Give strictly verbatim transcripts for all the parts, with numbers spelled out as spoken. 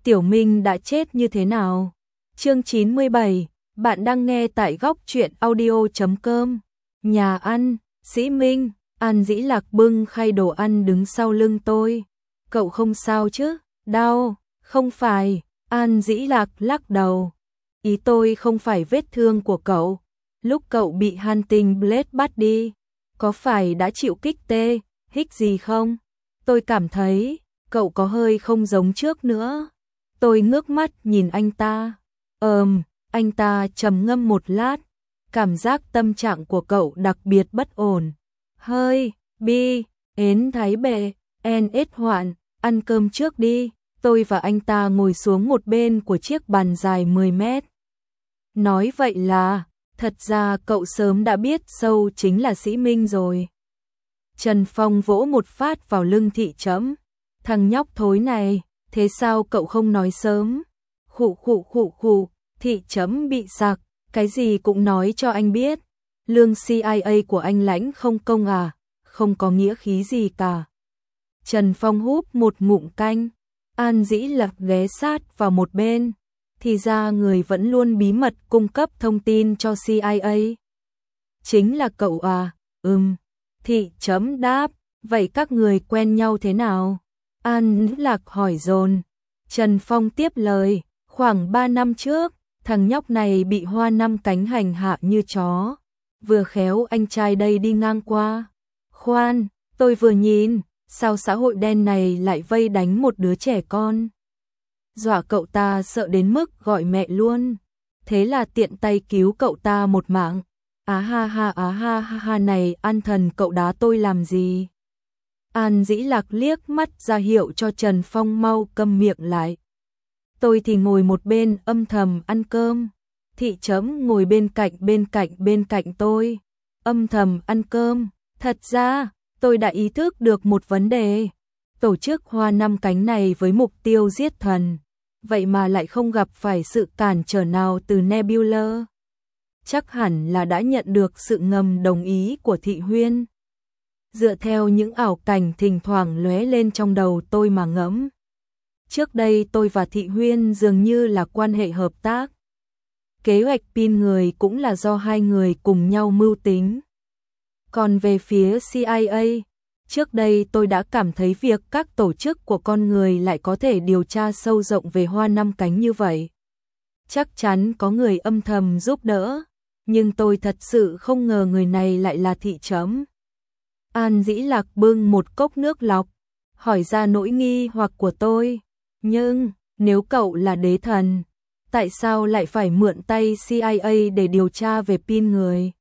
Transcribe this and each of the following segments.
Tiểu Minh đã chết như thế nào? Chương chín mươi bảy, bạn đang nghe tại góc truyện audio chấm com. Nhà ăn, Sĩ Minh, An Dĩ Lạc bưng khay đồ ăn đứng sau lưng tôi. Cậu không sao chứ? Đau, không phải, An Dĩ Lạc lắc đầu. Ý tôi không phải vết thương của cậu. Lúc cậu bị Hunting Blade bắt đi, có phải đã chịu kích tê, hích gì không? Tôi cảm thấy, cậu có hơi không giống trước nữa. Tôi ngước mắt nhìn anh ta. Ờm, anh ta trầm ngâm một lát. Cảm giác tâm trạng của cậu đặc biệt bất ổn. Hơi, bi, ến thái bệ, en ết hoạn, ăn cơm trước đi. Tôi và anh ta ngồi xuống một bên của chiếc bàn dài mười mét. Nói vậy là, thật ra cậu sớm đã biết Sâu chính là Sĩ Minh rồi. Trần Phong vỗ một phát vào lưng Thị Chấm. Thằng nhóc thối này, thế sao cậu không nói sớm? Khụ khụ khụ khụ, Thị Chấm bị sặc, cái gì cũng nói cho anh biết. Lương xê i a của anh lãnh không công à, không có nghĩa khí gì cả. Trần Phong húp một ngụm canh, An Dĩ Lạc ghé sát vào một bên. Thì ra người vẫn luôn bí mật cung cấp thông tin cho xê i a. Chính là cậu à? Ừm. Thị Chấm đáp, vậy các người quen nhau thế nào? An Dĩ Lạc hỏi dồn. Trần Phong tiếp lời, khoảng ba năm trước, thằng nhóc này bị Hoa Năm Cánh hành hạ như chó. Vừa khéo anh trai đây đi ngang qua. Khoan, tôi vừa nhìn, sao xã hội đen này lại vây đánh một đứa trẻ con? Dọa cậu ta sợ đến mức gọi mẹ luôn. Thế là tiện tay cứu cậu ta một mạng. Á ha ha á ha ha ha này, An thần cậu đá tôi làm gì? An Dĩ Lạc liếc mắt ra hiệu cho Trần Phong mau câm miệng lại. Tôi thì ngồi một bên âm thầm ăn cơm. Thị Chấm ngồi bên cạnh bên cạnh bên cạnh tôi, âm thầm ăn cơm. Thật ra, tôi đã ý thức được một vấn đề. Tổ chức Hoa Năm Cánh này với mục tiêu giết thần, vậy mà lại không gặp phải sự cản trở nào từ Nebula. Chắc hẳn là đã nhận được sự ngầm đồng ý của Thị Huyên. Dựa theo những ảo cảnh thỉnh thoảng lóe lên trong đầu tôi mà ngẫm. Trước đây tôi và Thị Huyên dường như là quan hệ hợp tác. Kế hoạch pin người cũng là do hai người cùng nhau mưu tính. Còn về phía xê i a, trước đây tôi đã cảm thấy việc các tổ chức của con người lại có thể điều tra sâu rộng về Hoa Năm Cánh như vậy. Chắc chắn có người âm thầm giúp đỡ, nhưng tôi thật sự không ngờ người này lại là Thị Chấm. An Dĩ Lạc bưng một cốc nước lọc, hỏi ra nỗi nghi hoặc của tôi. Nhưng, nếu cậu là đế thần, tại sao lại phải mượn tay xê i a để điều tra về pin người?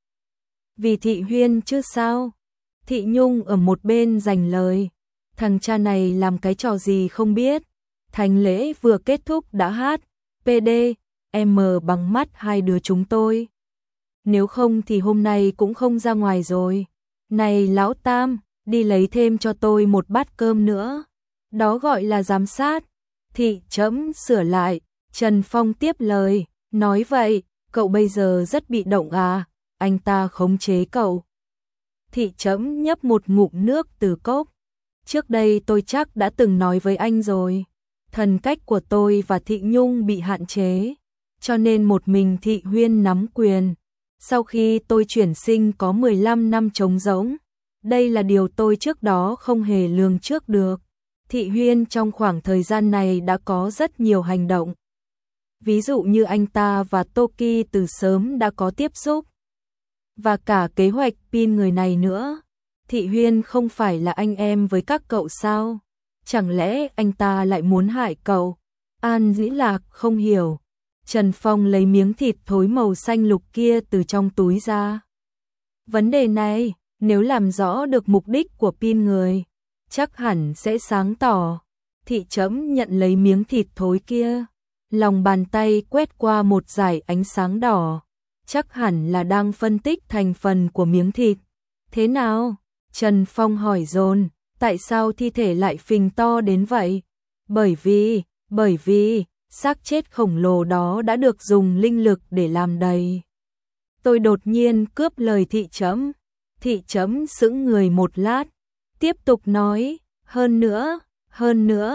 Vì Thị Huyên chứ sao? Thị Nhung ở một bên giành lời. Thằng cha này làm cái trò gì không biết. Thành lễ vừa kết thúc đã hát pê đê, em bằng mắt hai đứa chúng tôi. Nếu không thì hôm nay cũng không ra ngoài rồi. Này lão Tam, đi lấy thêm cho tôi một bát cơm nữa. Đó gọi là giám sát. Thị Chấm sửa lại. Trần Phong tiếp lời, nói vậy, cậu bây giờ rất bị động à, anh ta khống chế cậu. Thị Chấm nhấp một ngụm nước từ cốc. Trước đây tôi chắc đã từng nói với anh rồi. Thần cách của tôi và Thị Nhung bị hạn chế, cho nên một mình Thị Huyên nắm quyền. Sau khi tôi chuyển sinh có mười lăm năm trống rỗng. Đây là điều tôi trước đó không hề lường trước được. Thị Huyên trong khoảng thời gian này đã có rất nhiều hành động. Ví dụ như anh ta và Toki từ sớm đã có tiếp xúc. Và cả kế hoạch pin người này nữa. Thị Huyên không phải là anh em với các cậu sao? Chẳng lẽ anh ta lại muốn hại cậu? An Dĩ Lạc không hiểu. Trần Phong lấy miếng thịt thối màu xanh lục kia từ trong túi ra. Vấn đề này, nếu làm rõ được mục đích của pin người, chắc hẳn sẽ sáng tỏ. Thị Chấm nhận lấy miếng thịt thối kia. Lòng bàn tay quét qua một dải ánh sáng đỏ. Chắc hẳn là đang phân tích thành phần của miếng thịt. Thế nào? Trần Phong hỏi dồn. Tại sao thi thể lại phình to đến vậy? Bởi vì, bởi vì, xác chết khổng lồ đó đã được dùng linh lực để làm đầy. Tôi đột nhiên cướp lời Thị Chấm. Thị Chấm sững người một lát. Tiếp tục nói, hơn nữa, hơn nữa,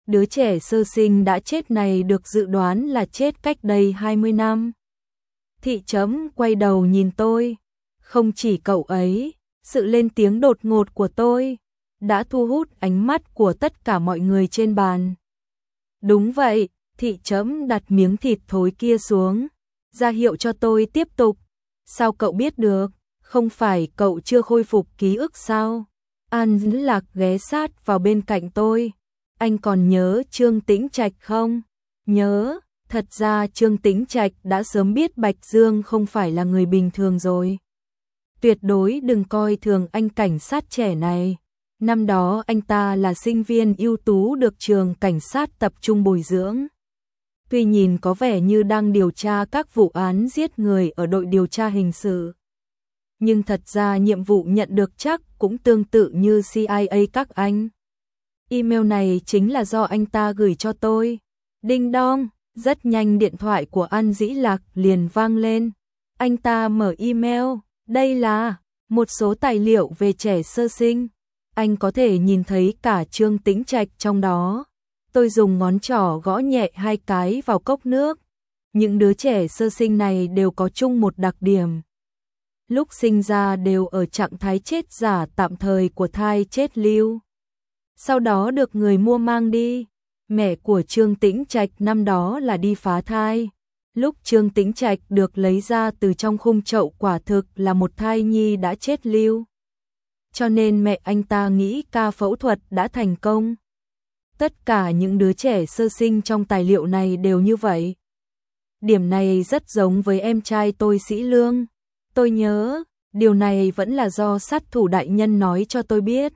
Đứa trẻ sơ sinh đã chết này được dự đoán là chết cách đây hai mươi năm. Thị chấm quay đầu nhìn tôi. Không chỉ cậu ấy, sự lên tiếng đột ngột của tôi đã thu hút ánh mắt của tất cả mọi người trên bàn. Đúng vậy, thị chấm đặt miếng thịt thối kia xuống, ra hiệu cho tôi tiếp tục. Sao cậu biết được? Không phải cậu chưa khôi phục ký ức sao? An Dĩ Lạc ghé sát vào bên cạnh tôi. Anh còn nhớ Trương Tĩnh Trạch không? Nhớ, thật ra Trương Tĩnh Trạch đã sớm biết Bạch Dương không phải là người bình thường rồi. Tuyệt đối đừng coi thường anh cảnh sát trẻ này. Năm đó anh ta là sinh viên ưu tú được trường cảnh sát tập trung bồi dưỡng. Tuy nhìn có vẻ như đang điều tra các vụ án giết người ở đội điều tra hình sự, nhưng thật ra nhiệm vụ nhận được chắc cũng tương tự như C I A các anh. Email này chính là do anh ta gửi cho tôi. Đinh đong, rất nhanh điện thoại của An Dĩ Lạc liền vang lên. Anh ta mở email, đây là một số tài liệu về trẻ sơ sinh. Anh có thể nhìn thấy cả Trương Tĩnh Trạch trong đó. Tôi dùng ngón trỏ gõ nhẹ hai cái vào cốc nước. Những đứa trẻ sơ sinh này đều có chung một đặc điểm. Lúc sinh ra đều ở trạng thái chết giả tạm thời của thai chết lưu. Sau đó được người mua mang đi. Mẹ của Trương Tĩnh Trạch năm đó là đi phá thai. Lúc Trương Tĩnh Trạch được lấy ra từ trong khung chậu quả thực là một thai nhi đã chết lưu. Cho nên mẹ anh ta nghĩ ca phẫu thuật đã thành công. Tất cả những đứa trẻ sơ sinh trong tài liệu này đều như vậy. Điểm này rất giống với em trai tôi Sĩ Lương. Tôi nhớ, điều này vẫn là do sát thủ đại nhân nói cho tôi biết.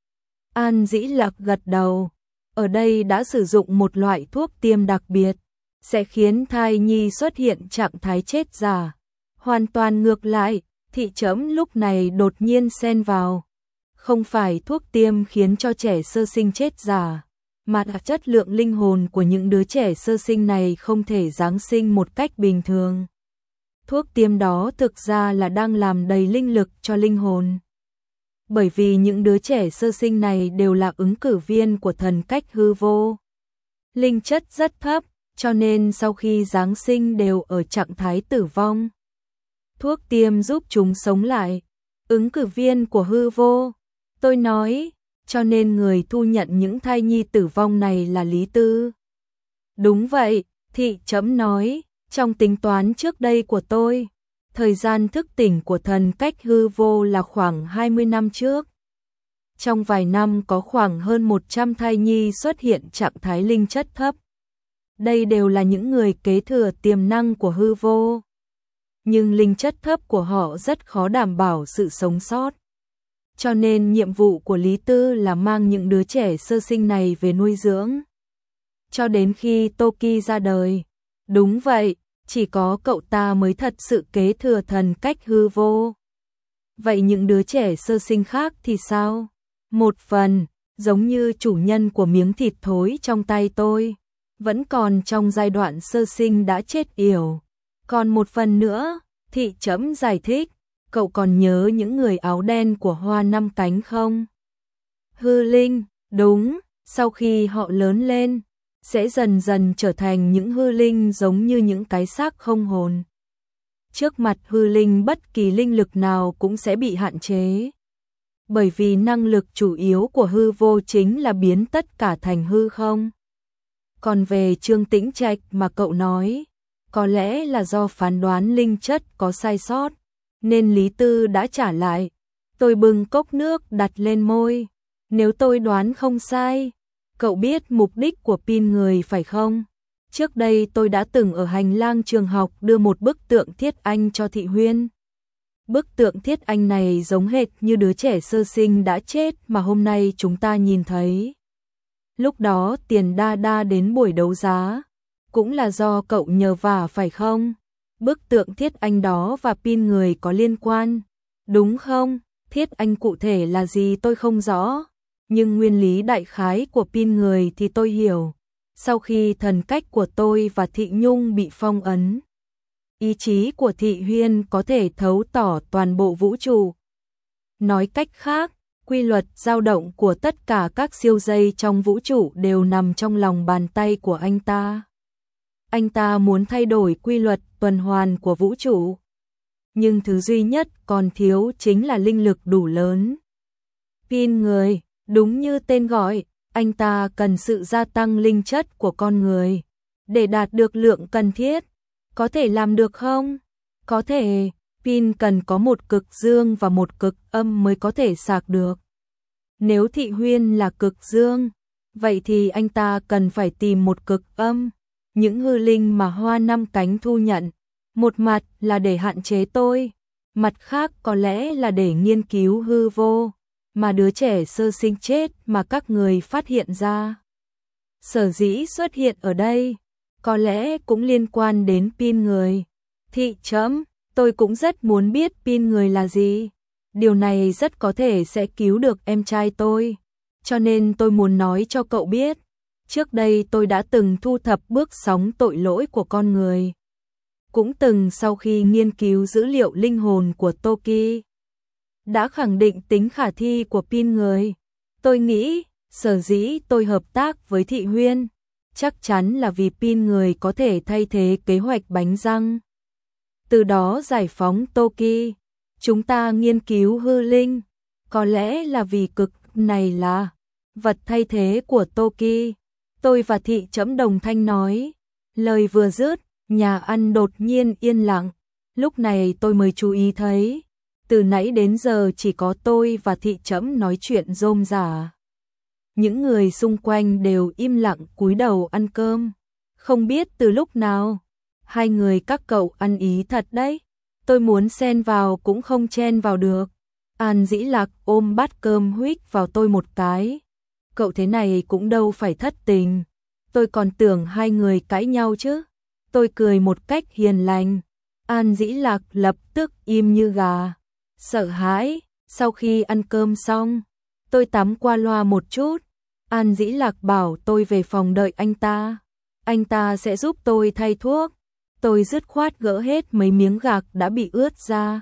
An Dĩ Lạc gật đầu. Ở đây đã sử dụng một loại thuốc tiêm đặc biệt, sẽ khiến thai nhi xuất hiện trạng thái chết giả. Hoàn toàn ngược lại, thị chấm lúc này đột nhiên xen vào. Không phải thuốc tiêm khiến cho trẻ sơ sinh chết giả, mà là chất lượng linh hồn của những đứa trẻ sơ sinh này không thể giáng sinh một cách bình thường. Thuốc tiêm đó thực ra là đang làm đầy linh lực cho linh hồn. Bởi vì những đứa trẻ sơ sinh này đều là ứng cử viên của thần cách hư vô. Linh chất rất thấp, cho nên sau khi giáng sinh đều ở trạng thái tử vong. Thuốc tiêm giúp chúng sống lại. Ứng cử viên của hư vô. Tôi nói, cho nên người thu nhận những thai nhi tử vong này là Lý Tư. Đúng vậy, thị chấm nói, trong tính toán trước đây của tôi, thời gian thức tỉnh của thần cách hư vô là khoảng hai mươi năm trước. Trong vài năm có khoảng hơn một trăm thai nhi xuất hiện trạng thái linh chất thấp. Đây đều là những người kế thừa tiềm năng của hư vô. Nhưng linh chất thấp của họ rất khó đảm bảo sự sống sót. Cho nên nhiệm vụ của Lý Tư là mang những đứa trẻ sơ sinh này về nuôi dưỡng. Cho đến khi Toki ra đời. Đúng vậy, chỉ có cậu ta mới thật sự kế thừa thần cách hư vô. Vậy những đứa trẻ sơ sinh khác thì sao? Một phần, giống như chủ nhân của miếng thịt thối trong tay tôi, vẫn còn trong giai đoạn sơ sinh đã chết yểu. Còn một phần nữa, thị chấm giải thích, cậu còn nhớ những người áo đen của hoa năm cánh không? Hư linh, đúng, sau khi họ lớn lên, sẽ dần dần trở thành những hư linh giống như những cái xác không hồn. Trước mặt hư linh bất kỳ linh lực nào cũng sẽ bị hạn chế. Bởi vì năng lực chủ yếu của hư vô chính là biến tất cả thành hư không. Còn về Trương Tĩnh Trạch mà cậu nói, có lẽ là do phán đoán linh chất có sai sót, nên Lý Tư đã trả lại. Tôi bưng cốc nước đặt lên môi. Nếu tôi đoán không sai, cậu biết mục đích của pin người phải không? Trước đây tôi đã từng ở hành lang trường học đưa một bức tượng Thiết Anh cho Thị Huyên. Bức tượng Thiết Anh này giống hệt như đứa trẻ sơ sinh đã chết mà hôm nay chúng ta nhìn thấy. Lúc đó Tiền Đa Đa đến buổi đấu giá, cũng là do cậu nhờ vả phải không? Bức tượng Thiết Anh đó và pin người có liên quan, đúng không? Thiết Anh cụ thể là gì tôi không rõ, nhưng nguyên lý đại khái của pin người thì tôi hiểu. Sau khi thần cách của tôi và Thị Nhung bị phong ấn, ý chí của Thị Huyên có thể thấu tỏ toàn bộ vũ trụ. Nói cách khác, Quy luật dao động của tất cả các siêu dây trong vũ trụ đều nằm trong lòng bàn tay của anh ta. Anh ta muốn thay đổi quy luật tuần hoàn của vũ trụ. Nhưng thứ duy nhất còn thiếu chính là linh lực đủ lớn. Pin người, đúng như tên gọi, anh ta cần sự gia tăng linh chất của con người để đạt được lượng cần thiết. Có thể làm được không? Có thể, pin cần có một cực dương và một cực âm mới có thể sạc được. Nếu Thị Huyên là cực dương, vậy thì anh ta cần phải tìm một cực âm. Những hư linh mà Hoa Năm Cánh thu nhận, một mặt là để hạn chế tôi, mặt khác có lẽ là để nghiên cứu hư vô, mà đứa trẻ sơ sinh chết mà các người phát hiện ra. Sở dĩ xuất hiện ở đây, có lẽ cũng liên quan đến pin người. Thị chấm, tôi cũng rất muốn biết pin người là gì. Điều này rất có thể sẽ cứu được em trai tôi, cho nên tôi muốn nói cho cậu biết. Trước đây tôi đã từng thu thập bước sóng tội lỗi của con người. Cũng từng sau khi nghiên cứu dữ liệu linh hồn của Toki, đã khẳng định tính khả thi của pin người. Tôi nghĩ, sở dĩ tôi hợp tác với Thị Huyên, chắc chắn là vì pin người có thể thay thế kế hoạch bánh răng. Từ đó giải phóng Toki. Chúng ta nghiên cứu hư linh, có lẽ là vì cực này là vật thay thế của Toki. Tôi và Thị Chấm đồng thanh nói. Lời vừa dứt, nhà ăn đột nhiên yên lặng. Lúc này tôi mới chú ý thấy, từ nãy đến giờ chỉ có tôi và Thị Chấm nói chuyện rôm rả. Những người xung quanh đều im lặng cúi đầu ăn cơm. Không biết từ lúc nào, hai người các cậu ăn ý thật đấy. Tôi muốn xen vào cũng không chen vào được. An Dĩ Lạc ôm bát cơm huých vào tôi một cái. Cậu thế này cũng đâu phải thất tình. Tôi còn tưởng hai người cãi nhau chứ. Tôi cười một cách hiền lành. An Dĩ Lạc lập tức im như gà. Sợ hãi, sau khi ăn cơm xong, tôi tắm qua loa một chút. An Dĩ Lạc bảo tôi về phòng đợi anh ta. Anh ta sẽ giúp tôi thay thuốc. Tôi dứt khoát gỡ hết mấy miếng gạc đã bị ướt ra.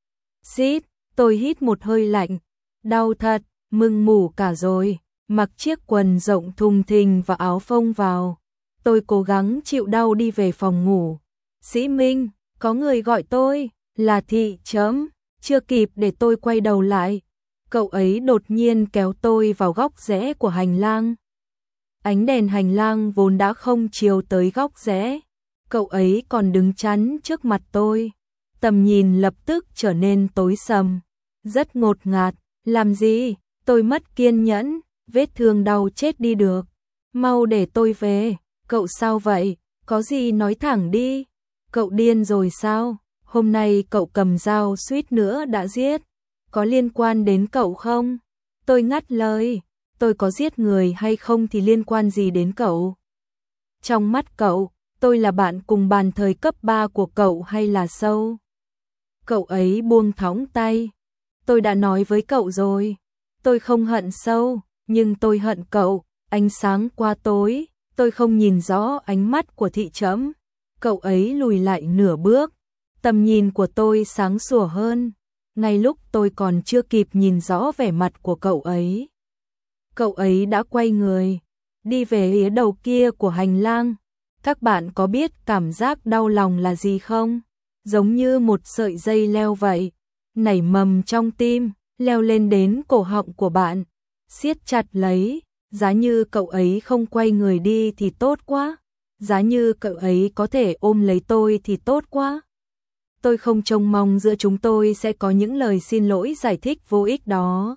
Xít, tôi hít một hơi lạnh. Đau thật, mưng mủ cả rồi. Mặc chiếc quần rộng thùng thình và áo phông vào. Tôi cố gắng chịu đau đi về phòng ngủ. Sĩ Minh, có người gọi tôi, là Thị Chấm. Chưa kịp để tôi quay đầu lại, cậu ấy đột nhiên kéo tôi vào góc rẽ của hành lang. Ánh đèn hành lang vốn đã không chiếu tới góc rẽ. Cậu ấy còn đứng chắn trước mặt tôi. Tầm nhìn lập tức trở nên tối sầm. Rất ngột ngạt. Làm gì? Tôi mất kiên nhẫn. Vết thương đau chết đi được. Mau để tôi về. Cậu sao vậy? Có gì nói thẳng đi. Cậu điên rồi sao? Hôm nay cậu cầm dao suýt nữa đã giết. Có liên quan đến cậu không? Tôi ngắt lời. Tôi có giết người hay không thì liên quan gì đến cậu? Trong mắt cậu, tôi là bạn cùng bàn thời cấp ba của cậu hay là Sâu? Cậu ấy buông thõng tay. Tôi đã nói với cậu rồi. Tôi không hận Sâu, nhưng tôi hận cậu. Ánh sáng qua tối, tôi không nhìn rõ ánh mắt của Thị Chấm. Cậu ấy lùi lại nửa bước. Tầm nhìn của tôi sáng sủa hơn. Ngay lúc tôi còn chưa kịp nhìn rõ vẻ mặt của cậu ấy, cậu ấy đã quay người, đi về phía đầu kia của hành lang. Các bạn có biết cảm giác đau lòng là gì không? Giống như một sợi dây leo vậy, nảy mầm trong tim, leo lên đến cổ họng của bạn, siết chặt lấy. Giá như cậu ấy không quay người đi thì tốt quá. Giá như cậu ấy có thể ôm lấy tôi thì tốt quá. Tôi không trông mong giữa chúng tôi sẽ có những lời xin lỗi giải thích vô ích đó.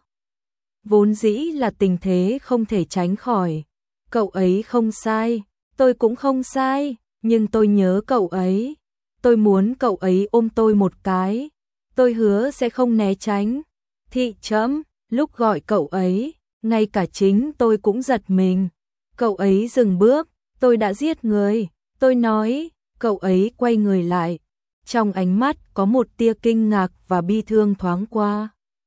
Vốn dĩ là tình thế không thể tránh khỏi. Cậu ấy không sai, tôi cũng không sai, nhưng tôi nhớ cậu ấy. Tôi muốn cậu ấy ôm tôi một cái. Tôi hứa sẽ không né tránh. Thị Chấm, lúc gọi cậu ấy, ngay cả chính tôi cũng giật mình. Cậu ấy dừng bước, tôi đã giết người. Tôi nói, cậu ấy quay người lại. Trong ánh mắt có một tia kinh ngạc và bi thương thoáng qua.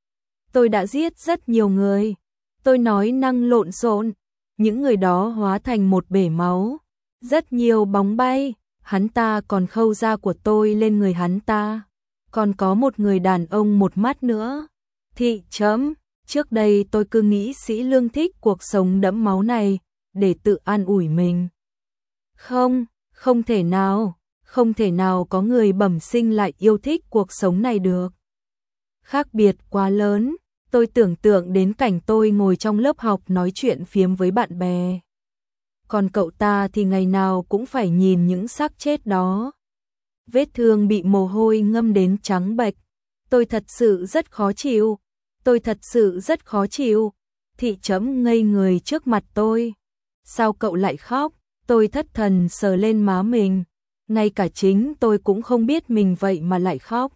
Tôi đã giết rất nhiều người. Tôi nói năng lộn xộn. Những người đó hóa thành một bể máu. Rất nhiều bóng bay. Hắn ta còn khâu da của tôi lên người hắn ta. Còn có một người đàn ông một mắt nữa. Thị Chấm, Trước đây tôi cứ nghĩ Sĩ Lương thích cuộc sống đẫm máu này, để tự an ủi mình. Không, không thể nào, không thể nào có người bẩm sinh lại yêu thích cuộc sống này được. Khác biệt quá lớn, tôi tưởng tượng đến cảnh tôi ngồi trong lớp học nói chuyện phiếm với bạn bè. Còn cậu ta thì ngày nào cũng phải nhìn những xác chết đó. Vết thương bị mồ hôi ngâm đến trắng bệch. Tôi thật sự rất khó chịu. Tôi thật sự rất khó chịu. Thị Chấm ngây người trước mặt tôi. Sao cậu lại khóc? Tôi thất thần sờ lên má mình. Ngay cả chính tôi cũng không biết mình vậy mà lại khóc.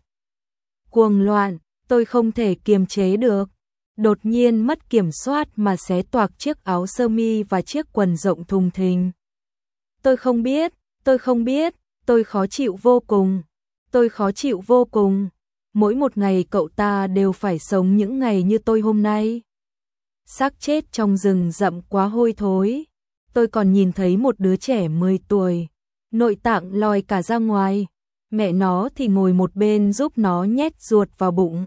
Cuồng loạn, tôi không thể kiềm chế được. Đột nhiên mất kiểm soát mà xé toạc chiếc áo sơ mi và chiếc quần rộng thùng thình. Tôi không biết, tôi không biết, tôi khó chịu vô cùng. Tôi khó chịu vô cùng. Mỗi một ngày cậu ta đều phải sống những ngày như tôi hôm nay. Xác chết trong rừng rậm quá hôi thối. Tôi còn nhìn thấy một đứa trẻ mười tuổi. Nội tạng lòi cả ra ngoài. Mẹ nó thì ngồi một bên giúp nó nhét ruột vào bụng.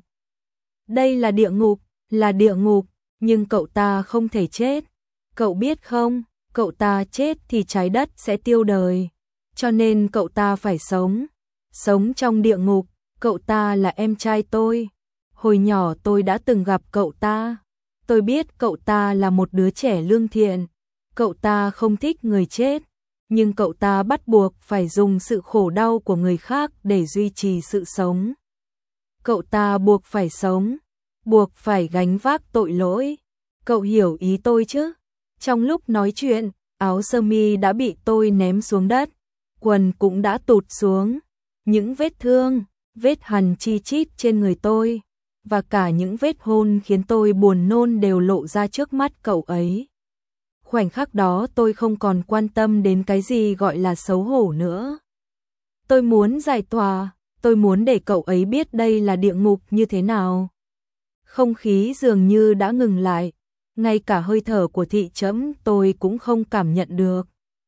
Đây là địa ngục, là địa ngục, nhưng cậu ta không thể chết. Cậu biết không, cậu ta chết thì trái đất sẽ tiêu đời. Cho nên cậu ta phải sống. Sống trong địa ngục, cậu ta là em trai tôi. Hồi nhỏ tôi đã từng gặp cậu ta. Tôi biết cậu ta là một đứa trẻ lương thiện. Cậu ta không thích người chết. Nhưng cậu ta bắt buộc phải dùng sự khổ đau của người khác để duy trì sự sống. Cậu ta buộc phải sống, buộc phải gánh vác tội lỗi. Cậu hiểu ý tôi chứ? Trong lúc nói chuyện, áo sơ mi đã bị tôi ném xuống đất, quần cũng đã tụt xuống. Những vết thương, vết hằn chi chít trên người tôi, và cả những vết hôn khiến tôi buồn nôn đều lộ ra trước mắt cậu ấy. Khoảnh khắc đó tôi không còn quan tâm đến cái gì gọi là xấu hổ nữa. Tôi muốn giải tỏa, tôi muốn để cậu ấy biết đây là địa ngục như thế nào. Không khí dường như đã ngừng lại, ngay cả hơi thở của Thị Chấm tôi cũng không cảm nhận được.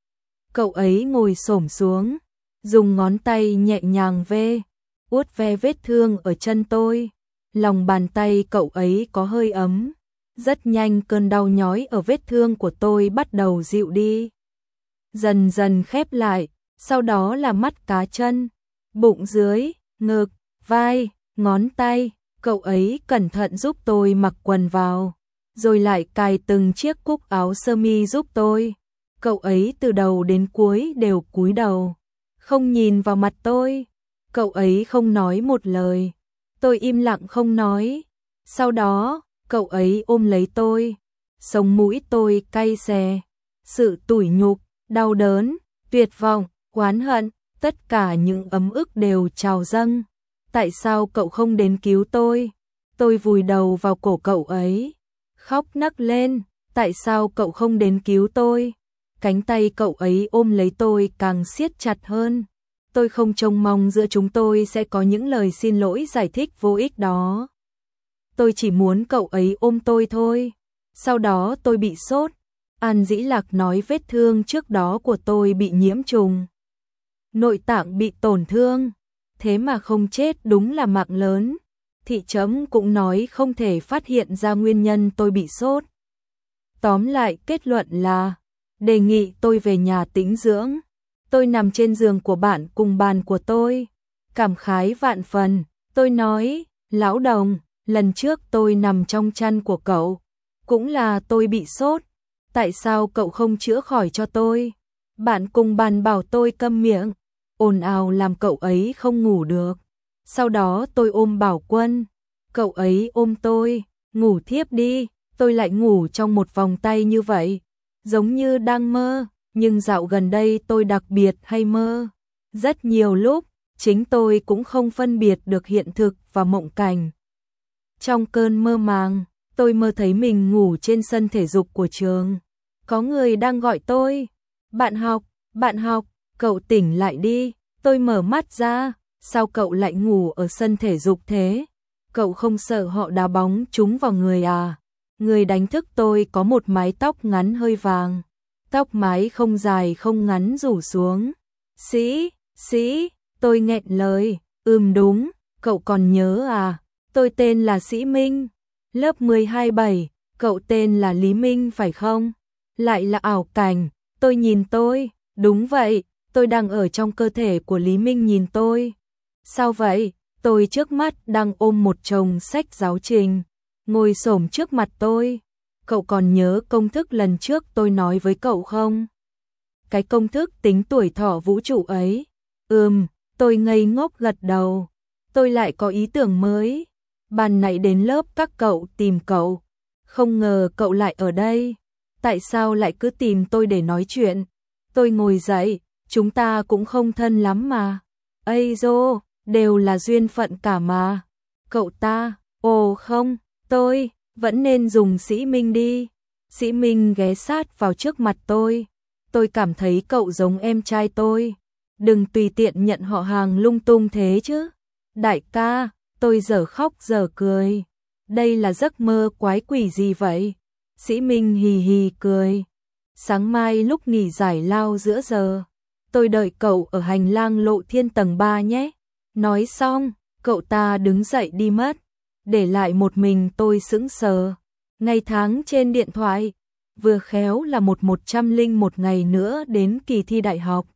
Cậu ấy ngồi xổm xuống, dùng ngón tay nhẹ nhàng ve, vuốt ve vết thương ở chân tôi. Lòng bàn tay cậu ấy có hơi ấm. Rất nhanh cơn đau nhói ở vết thương của tôi bắt đầu dịu đi. Dần dần khép lại, sau đó là mắt cá chân, bụng dưới, ngực, vai, ngón tay. Cậu ấy cẩn thận giúp tôi mặc quần vào, rồi lại cài từng chiếc cúc áo sơ mi giúp tôi. Cậu ấy từ đầu đến cuối đều cúi đầu, không nhìn vào mặt tôi. Cậu ấy không nói một lời. Tôi im lặng không nói. Sau đó, cậu ấy ôm lấy tôi. Sống mũi tôi cay xè. Sự tủi nhục, đau đớn, tuyệt vọng, oán hận, tất cả những ấm ức đều trào dâng. Tại sao cậu không đến cứu tôi? Tôi vùi đầu vào cổ cậu ấy, khóc nấc lên. Tại sao cậu không đến cứu tôi? Cánh tay cậu ấy ôm lấy tôi càng siết chặt hơn. Tôi không trông mong giữa chúng tôi sẽ có những lời xin lỗi giải thích vô ích đó. Tôi chỉ muốn cậu ấy ôm tôi thôi. Sau đó tôi bị sốt. An Dĩ Lạc nói vết thương trước đó của tôi bị nhiễm trùng. Nội tạng bị tổn thương. Thế mà không chết đúng là mạng lớn. Thị Chấm cũng nói không thể phát hiện ra nguyên nhân tôi bị sốt. Tóm lại kết luận là đề nghị tôi về nhà tĩnh dưỡng. Tôi nằm trên giường của bạn cùng bàn của tôi. Cảm khái vạn phần. Tôi nói, lão đồng, lần trước tôi nằm trong chăn của cậu. Cũng là tôi bị sốt. Tại sao cậu không chữa khỏi cho tôi? Bạn cùng bàn bảo tôi câm miệng. Ồn ào làm cậu ấy không ngủ được. Sau đó tôi ôm Bảo Quân. Cậu ấy ôm tôi. Ngủ thiếp đi. Tôi lại ngủ trong một vòng tay như vậy. Giống như đang mơ. Nhưng dạo gần đây tôi đặc biệt hay mơ. Rất nhiều lúc, chính tôi cũng không phân biệt được hiện thực và mộng cảnh. Trong cơn mơ màng, tôi mơ thấy mình ngủ trên sân thể dục của trường. Có người đang gọi tôi. Bạn học, bạn học, cậu tỉnh lại đi. Tôi mở mắt ra, sao cậu lại ngủ ở sân thể dục thế? Cậu không sợ họ đá bóng trúng vào người à? Người đánh thức tôi có một mái tóc ngắn hơi vàng. Tóc mái không dài không ngắn rủ xuống. Sĩ, Sĩ, tôi nghẹn lời. Ừm đúng, cậu còn nhớ à? Tôi tên là Sĩ Minh. Lớp mười hai bảy, cậu tên là Lý Minh phải không? Lại là ảo cảnh, tôi nhìn tôi, đúng vậy, tôi đang ở trong cơ thể của Lý Minh nhìn tôi. Sao vậy? Tôi trước mắt đang ôm một chồng sách giáo trình, ngồi xổm trước mặt tôi. Cậu còn nhớ công thức lần trước tôi nói với cậu không? Cái công thức tính tuổi thọ vũ trụ ấy. Ừm, tôi ngây ngốc gật đầu. Tôi lại có ý tưởng mới. Ban nãy đến lớp các cậu tìm cậu. Không ngờ cậu lại ở đây. Tại sao lại cứ tìm tôi để nói chuyện? Tôi ngồi dậy, chúng ta cũng không thân lắm mà. Ây dô, đều là duyên phận cả mà. Cậu ta, ồ không, tôi, vẫn nên dùng Sĩ Minh đi. Sĩ Minh ghé sát vào trước mặt tôi. Tôi cảm thấy cậu giống em trai tôi. Đừng tùy tiện nhận họ hàng lung tung thế chứ. Đại ca, tôi dở khóc dở cười. Đây là giấc mơ quái quỷ gì vậy? Sĩ Minh hì hì cười. Sáng mai lúc nghỉ giải lao giữa giờ, tôi đợi cậu ở hành lang Lộ Thiên tầng ba nhé. Nói xong, cậu ta đứng dậy đi mất, để lại một mình tôi sững sờ. Ngày tháng trên điện thoại, vừa khéo là một một trăm linh một ngày nữa đến kỳ thi đại học.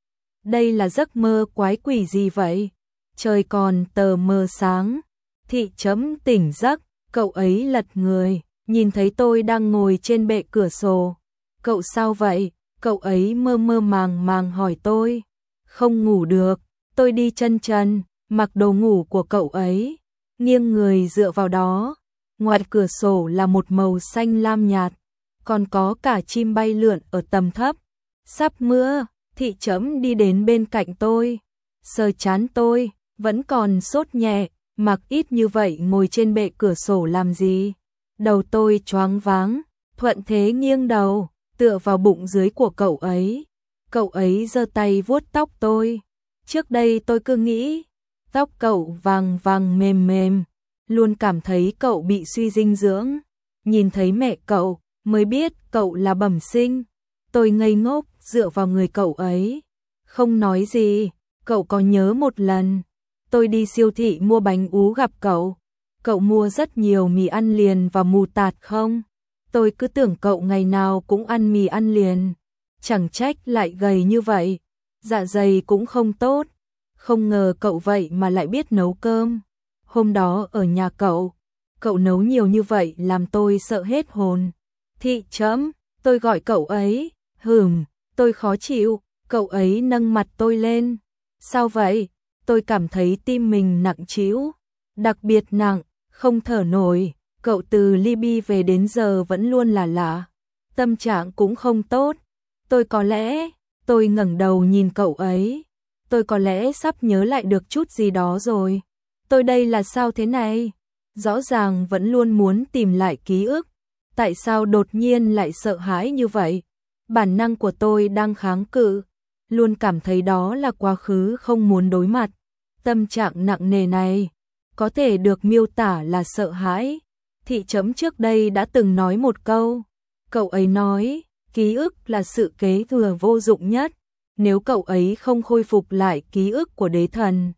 Đây là giấc mơ quái quỷ gì vậy? Trời còn tờ mờ sáng. Thị chấm tỉnh giấc, cậu ấy lật người, nhìn thấy tôi đang ngồi trên bệ cửa sổ. Cậu sao vậy? Cậu ấy mơ mơ màng màng hỏi tôi. Không ngủ được, tôi đi chân trần, mặc đồ ngủ của cậu ấy, nghiêng người dựa vào đó. Ngoài cửa sổ là một màu xanh lam nhạt, còn có cả chim bay lượn ở tầm thấp. Sắp mưa, thị chấm đi đến bên cạnh tôi, sờ trán tôi, vẫn còn sốt nhẹ, mặc ít như vậy ngồi trên bệ cửa sổ làm gì? Đầu tôi choáng váng, thuận thế nghiêng đầu, tựa vào bụng dưới của cậu ấy. Cậu ấy giơ tay vuốt tóc tôi. Trước đây tôi cứ nghĩ, tóc cậu vàng vàng mềm mềm, luôn cảm thấy cậu bị suy dinh dưỡng. Nhìn thấy mẹ cậu, mới biết cậu là bẩm sinh. Tôi ngây ngốc dựa vào người cậu ấy, không nói gì. Cậu có nhớ một lần, tôi đi siêu thị mua bánh ú gặp cậu. Cậu mua rất nhiều mì ăn liền và mù tạt không? Tôi cứ tưởng cậu ngày nào cũng ăn mì ăn liền. Chẳng trách lại gầy như vậy, dạ dày cũng không tốt. Không ngờ cậu vậy mà lại biết nấu cơm. Hôm đó ở nhà cậu, cậu nấu nhiều như vậy làm tôi sợ hết hồn. Thị chấm, tôi gọi cậu ấy, hừm, tôi khó chịu. Cậu ấy nâng mặt tôi lên. Sao vậy? Tôi cảm thấy tim mình nặng trĩu, đặc biệt nặng, không thở nổi. Cậu từ Libya về đến giờ vẫn luôn là lạ, tâm trạng cũng không tốt. Tôi có lẽ, tôi ngẩng đầu nhìn cậu ấy, tôi có lẽ sắp nhớ lại được chút gì đó rồi. Tôi đây là sao thế này? Rõ ràng vẫn luôn muốn tìm lại ký ức, tại sao đột nhiên lại sợ hãi như vậy? Bản năng của tôi đang kháng cự, luôn cảm thấy đó là quá khứ không muốn đối mặt. Tâm trạng nặng nề này có thể được miêu tả là sợ hãi. Thị chấm trước đây đã từng nói một câu. Cậu ấy nói, ký ức là sự kế thừa vô dụng nhất. Nếu cậu ấy không khôi phục lại ký ức của đế thần,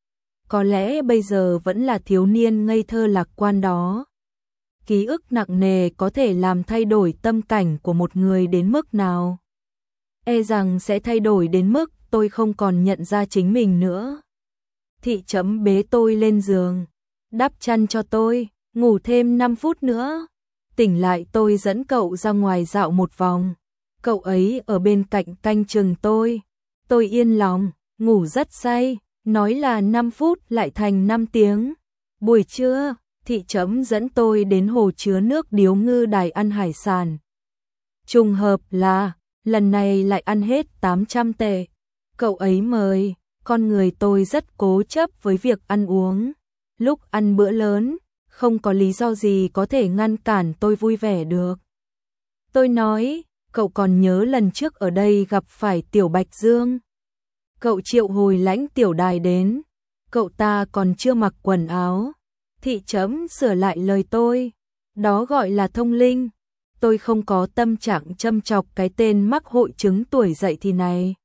có lẽ bây giờ vẫn là thiếu niên ngây thơ lạc quan đó. Ký ức nặng nề có thể làm thay đổi tâm cảnh của một người đến mức nào? E rằng sẽ thay đổi đến mức tôi không còn nhận ra chính mình nữa. Thị chấm bế tôi lên giường, đắp chăn cho tôi, ngủ thêm năm phút nữa. Tỉnh lại tôi dẫn cậu ra ngoài dạo một vòng. Cậu ấy ở bên cạnh canh chừng tôi. Tôi yên lòng, ngủ rất say, nói là năm phút lại thành năm tiếng. Buổi trưa, thị chấm dẫn tôi đến hồ chứa nước Điếu Ngư Đài ăn hải sản. Trùng hợp là, lần này lại ăn hết tám trăm tệ. Cậu ấy mời, con người tôi rất cố chấp với việc ăn uống. Lúc ăn bữa lớn, không có lý do gì có thể ngăn cản tôi vui vẻ được. Tôi nói, cậu còn nhớ lần trước ở đây gặp phải Tiểu Bạch Dương. Cậu triệu hồi Lãnh Tiểu Đài đến, cậu ta còn chưa mặc quần áo. Thị chấm sửa lại lời tôi, đó gọi là thông linh. Tôi không có tâm trạng châm chọc cái tên mắc hội chứng tuổi dậy thì này.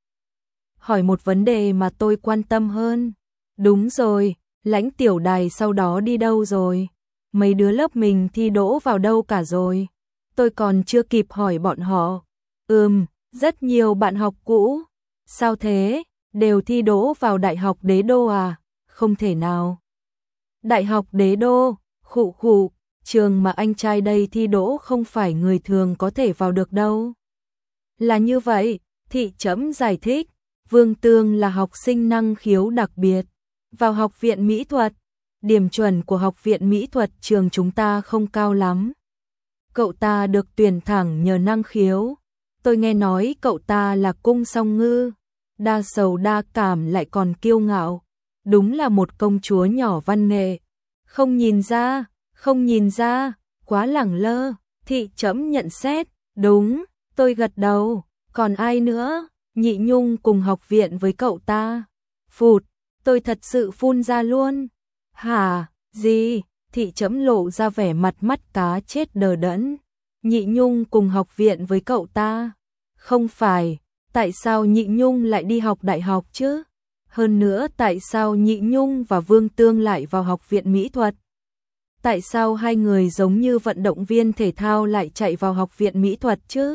Hỏi một vấn đề mà tôi quan tâm hơn. Đúng rồi, Lãnh Tiểu Đài sau đó đi đâu rồi? mấy đứa lớp mình thi đỗ vào đâu cả rồi? Tôi còn chưa kịp hỏi bọn họ. Ừm, rất nhiều bạn học cũ. Sao thế? Đều thi đỗ vào Đại học Đế Đô à? Không thể nào. Đại học Đế Đô, khụ khụ, trường mà anh trai đây thi đỗ không phải người thường có thể vào được đâu. Là như vậy, Thị Chấm giải thích, Vương Tương là học sinh năng khiếu đặc biệt, vào học viện mỹ thuật, điểm chuẩn của học viện mỹ thuật trường chúng ta không cao lắm. Cậu ta được tuyển thẳng nhờ năng khiếu. Tôi nghe nói cậu ta là cung song ngư, đa sầu đa cảm lại còn kiêu ngạo, đúng là một công chúa nhỏ văn nghệ. Không nhìn ra, không nhìn ra, quá lẳng lơ. Thị Chấm nhận xét, đúng, tôi gật đầu, còn ai nữa? Nhị Nhung cùng học viện với cậu ta. Phụt, tôi thật sự phun ra luôn. Hả, gì? Thị Chấm lộ ra vẻ mặt mắt cá chết đờ đẫn. Nhị Nhung cùng học viện với cậu ta? Không phải, tại sao Nhị Nhung lại đi học đại học chứ? Hơn nữa tại sao Nhị Nhung và Vương Tương lại vào học viện mỹ thuật? Tại sao hai người giống như vận động viên thể thao lại chạy vào học viện mỹ thuật chứ?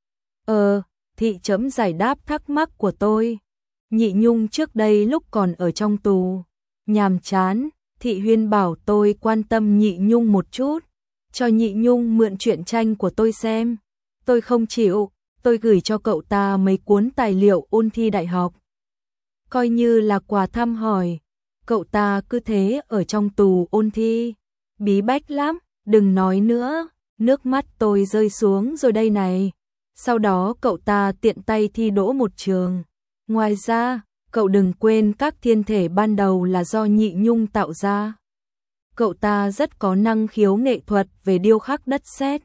Ờ, Thị Chấm giải đáp thắc mắc của tôi. Nhị Nhung trước đây lúc còn ở trong tù, nhàm chán, Thị Huyên bảo tôi quan tâm Nhị Nhung một chút, cho Nhị Nhung mượn truyện tranh của tôi xem. Tôi không chịu, tôi gửi cho cậu ta mấy cuốn tài liệu ôn thi đại học. Coi như là quà thăm hỏi, cậu ta cứ thế ở trong tù ôn thi. Bí bách lắm, đừng nói nữa, nước mắt tôi rơi xuống rồi đây này. Sau đó cậu ta tiện tay thi đỗ một trường. Ngoài ra, cậu đừng quên các thiên thể ban đầu là do Nhị Nhung tạo ra. Cậu ta rất có năng khiếu nghệ thuật về điêu khắc đất sét.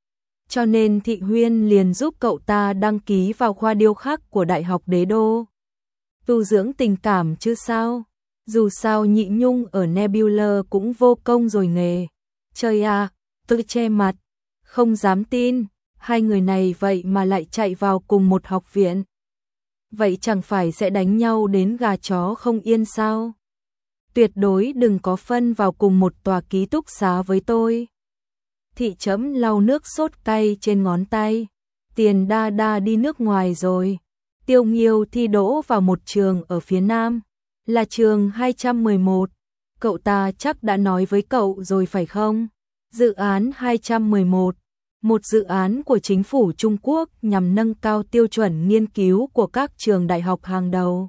Cho nên Thị Huyên liền giúp cậu ta đăng ký vào khoa điêu khắc của Đại học Đế Đô. Tu dưỡng tình cảm chứ sao? Dù sao Nhị Nhung ở Nebula cũng vô công rồi nghề. Trời à, tôi che mặt, không dám tin, hai người này vậy mà lại chạy vào cùng một học viện. Vậy chẳng phải sẽ đánh nhau đến gà chó không yên sao? Tuyệt đối đừng có phân vào cùng một tòa ký túc xá với tôi. Thị Chấm lau nước sốt cay trên ngón tay. Tiền đa đa đi nước ngoài rồi. Tiêu Nghiêu thi đỗ vào một trường ở phía Nam, là trường hai trăm mười một. Cậu ta chắc đã nói với cậu rồi phải không? Dự án hai trăm mười một, một dự án của chính phủ Trung Quốc nhằm nâng cao tiêu chuẩn nghiên cứu của các trường đại học hàng đầu.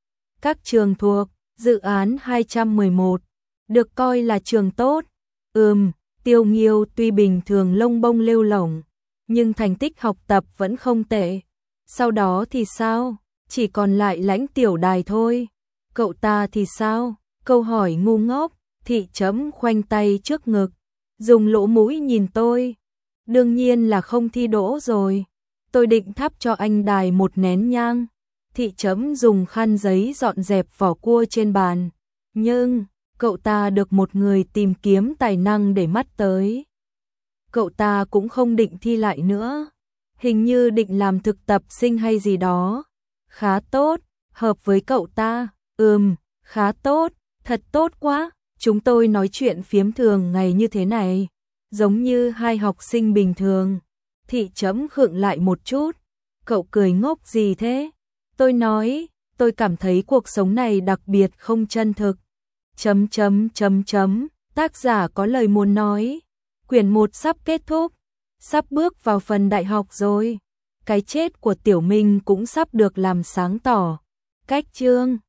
Các trường thuộc dự án hai trăm mười một được coi là trường tốt. Ừm, Tiêu Nghiêu tuy bình thường lông bông lêu lổng, nhưng thành tích học tập vẫn không tệ. Sau đó thì sao? Chỉ còn lại Lãnh Tiểu Đài thôi. Cậu ta thì sao? Câu hỏi ngu ngốc. Thị Chấm khoanh tay trước ngực, dùng lỗ mũi nhìn tôi. Đương nhiên là không thi đỗ rồi. Tôi định thắp cho anh Đài một nén nhang. Thị Chấm dùng khăn giấy dọn dẹp vỏ cua trên bàn. Nhưng, cậu ta được một người tìm kiếm tài năng để mắt tới. Cậu ta cũng không định thi lại nữa. Hình như định làm thực tập sinh hay gì đó. Khá tốt, hợp với cậu ta. Ừm, khá tốt, thật tốt quá. Chúng tôi nói chuyện phiếm thường ngày như thế này, giống như hai học sinh bình thường. Thị Chấm khựng lại một chút. Cậu cười ngốc gì thế? Tôi nói, tôi cảm thấy cuộc sống này đặc biệt không chân thực. Chấm chấm chấm chấm, tác giả có lời muốn nói. Quyển một sắp kết thúc, sắp bước vào phần đại học rồi. Cái chết của Tiểu Minh cũng sắp được làm sáng tỏ. Cách chương